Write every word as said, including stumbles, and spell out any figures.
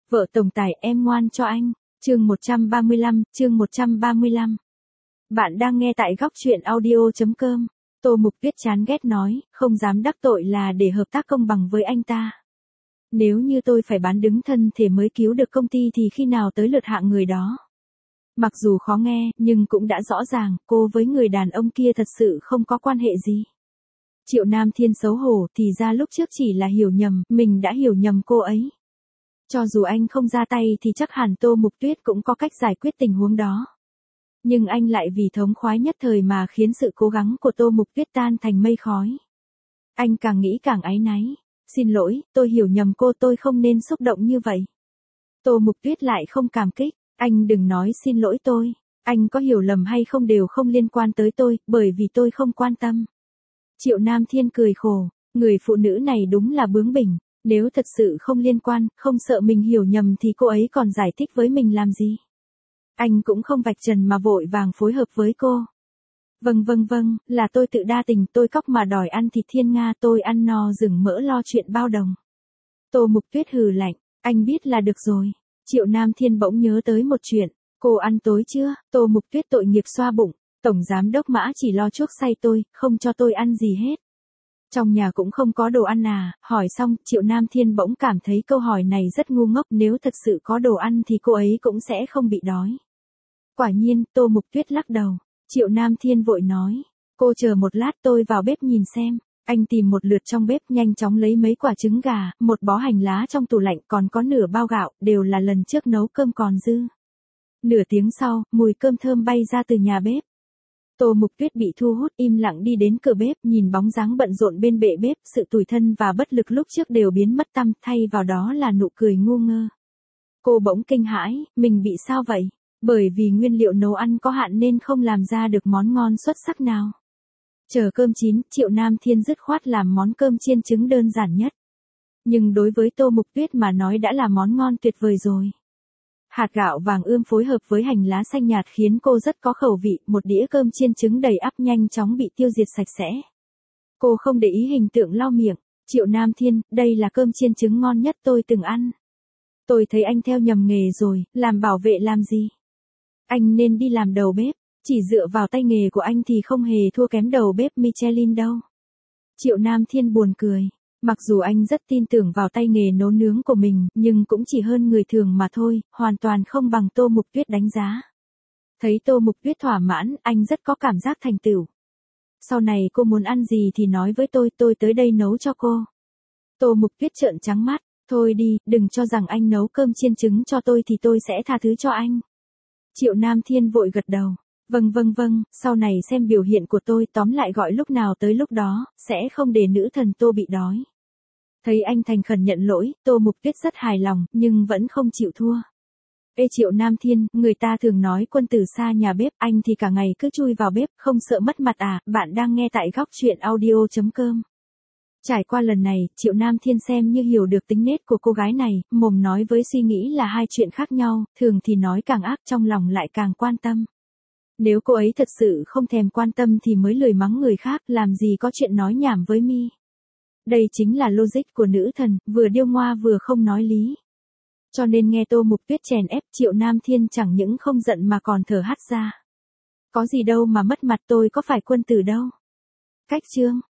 Vợ tổng tài em ngoan cho anh. Chương một trăm ba mươi lăm, chương một trăm ba mươi lăm. Bạn đang nghe tại góc truyện audio chấm com. Tô Mục Tuyết chán ghét nói, không dám đắc tội là để hợp tác công bằng với anh ta. Nếu như tôi phải bán đứng thân thể mới cứu được công ty thì khi nào tới lượt hạng người đó. Mặc dù khó nghe, nhưng cũng đã rõ ràng, cô với người đàn ông kia thật sự không có quan hệ gì. Triệu Nam Thiên xấu hổ, thì ra lúc trước chỉ là hiểu nhầm, mình đã hiểu nhầm cô ấy. Cho dù anh không ra tay thì chắc hẳn Tô Mục Tuyết cũng có cách giải quyết tình huống đó. Nhưng anh lại vì thống khoái nhất thời mà khiến sự cố gắng của Tô Mục Tuyết tan thành mây khói. Anh càng nghĩ càng áy náy. Xin lỗi, tôi hiểu nhầm cô, tôi không nên xúc động như vậy. Tô Mục Tuyết lại không cảm kích. Anh đừng nói xin lỗi tôi. Anh có hiểu lầm hay không đều không liên quan tới tôi, bởi vì tôi không quan tâm. Triệu Nam Thiên cười khổ. Người phụ nữ này đúng là bướng bỉnh. Nếu thật sự không liên quan, không sợ mình hiểu nhầm thì cô ấy còn giải thích với mình làm gì. Anh cũng không vạch trần mà vội vàng phối hợp với cô. Vâng vâng vâng, là tôi tự đa tình, tôi cóc mà đòi ăn thịt thiên nga, tôi ăn no rừng mỡ lo chuyện bao đồng. Tô Mục Tuyết hừ lạnh, anh biết là được rồi. Triệu Nam Thiên bỗng nhớ tới một chuyện, cô ăn tối chưa? Tô Mục Tuyết tội nghiệp xoa bụng, tổng giám đốc Mã chỉ lo chuốc say tôi, không cho tôi ăn gì hết. Trong nhà cũng không có đồ ăn à? Hỏi xong, Triệu Nam Thiên bỗng cảm thấy câu hỏi này rất ngu ngốc, nếu thật sự có đồ ăn thì cô ấy cũng sẽ không bị đói. Quả nhiên, Tô Mục Tuyết lắc đầu. Triệu Nam Thiên vội nói, cô chờ một lát tôi vào bếp nhìn xem. Anh tìm một lượt trong bếp, nhanh chóng lấy mấy quả trứng gà, một bó hành lá trong tủ lạnh, còn có nửa bao gạo, đều là lần trước nấu cơm còn dư. Nửa tiếng sau, mùi cơm thơm bay ra từ nhà bếp. Tô Mục Tuyết bị thu hút, im lặng đi đến cửa bếp, nhìn bóng dáng bận rộn bên bệ bếp, sự tủi thân và bất lực lúc trước đều biến mất tăm, thay vào đó là nụ cười ngu ngơ. Cô bỗng kinh hãi, mình bị sao vậy? Bởi vì nguyên liệu nấu ăn có hạn nên không làm ra được món ngon xuất sắc nào. Chờ cơm chín, Triệu Nam Thiên dứt khoát làm món cơm chiên trứng đơn giản nhất. Nhưng đối với Tô Mục Tuyết mà nói đã là món ngon tuyệt vời rồi. Hạt gạo vàng ươm phối hợp với hành lá xanh nhạt khiến cô rất có khẩu vị, một đĩa cơm chiên trứng đầy ắp nhanh chóng bị tiêu diệt sạch sẽ. Cô không để ý hình tượng lau miệng, Triệu Nam Thiên, đây là cơm chiên trứng ngon nhất tôi từng ăn. Tôi thấy anh theo nhầm nghề rồi, làm bảo vệ làm gì? Anh nên đi làm đầu bếp, chỉ dựa vào tay nghề của anh thì không hề thua kém đầu bếp Michelin đâu. Triệu Nam Thiên buồn cười. Mặc dù anh rất tin tưởng vào tay nghề nấu nướng của mình, nhưng cũng chỉ hơn người thường mà thôi, hoàn toàn không bằng Tô Mục Tuyết đánh giá. Thấy Tô Mục Tuyết thỏa mãn, anh rất có cảm giác thành tựu. Sau này cô muốn ăn gì thì nói với tôi, tôi tới đây nấu cho cô. Tô Mục Tuyết trợn trắng mắt, thôi đi, đừng cho rằng anh nấu cơm chiên trứng cho tôi thì tôi sẽ tha thứ cho anh. Triệu Nam Thiên vội gật đầu. Vâng vâng vâng, sau này xem biểu hiện của tôi, tóm lại gọi lúc nào tới lúc đó, sẽ không để nữ thần Tô bị đói. Thấy anh thành khẩn nhận lỗi, Tô Mục Tuyết rất hài lòng, nhưng vẫn không chịu thua. Ê Triệu Nam Thiên, người ta thường nói quân tử xa nhà bếp, anh thì cả ngày cứ chui vào bếp, không sợ mất mặt à? Bạn đang nghe tại góc truyện audio chấm com. Trải qua lần này, Triệu Nam Thiên xem như hiểu được tính nết của cô gái này, mồm nói với suy nghĩ là hai chuyện khác nhau, thường thì nói càng ác, trong lòng lại càng quan tâm. Nếu cô ấy thật sự không thèm quan tâm thì mới lười mắng người khác, làm gì có chuyện nói nhảm với mi. Đây chính là logic của nữ thần, vừa điêu ngoa vừa không nói lý. Cho nên nghe Tô Mục Tuyết chèn ép, Triệu Nam Thiên chẳng những không giận mà còn thở hắt ra. Có gì đâu mà mất mặt, tôi có phải quân tử đâu. Cách chương.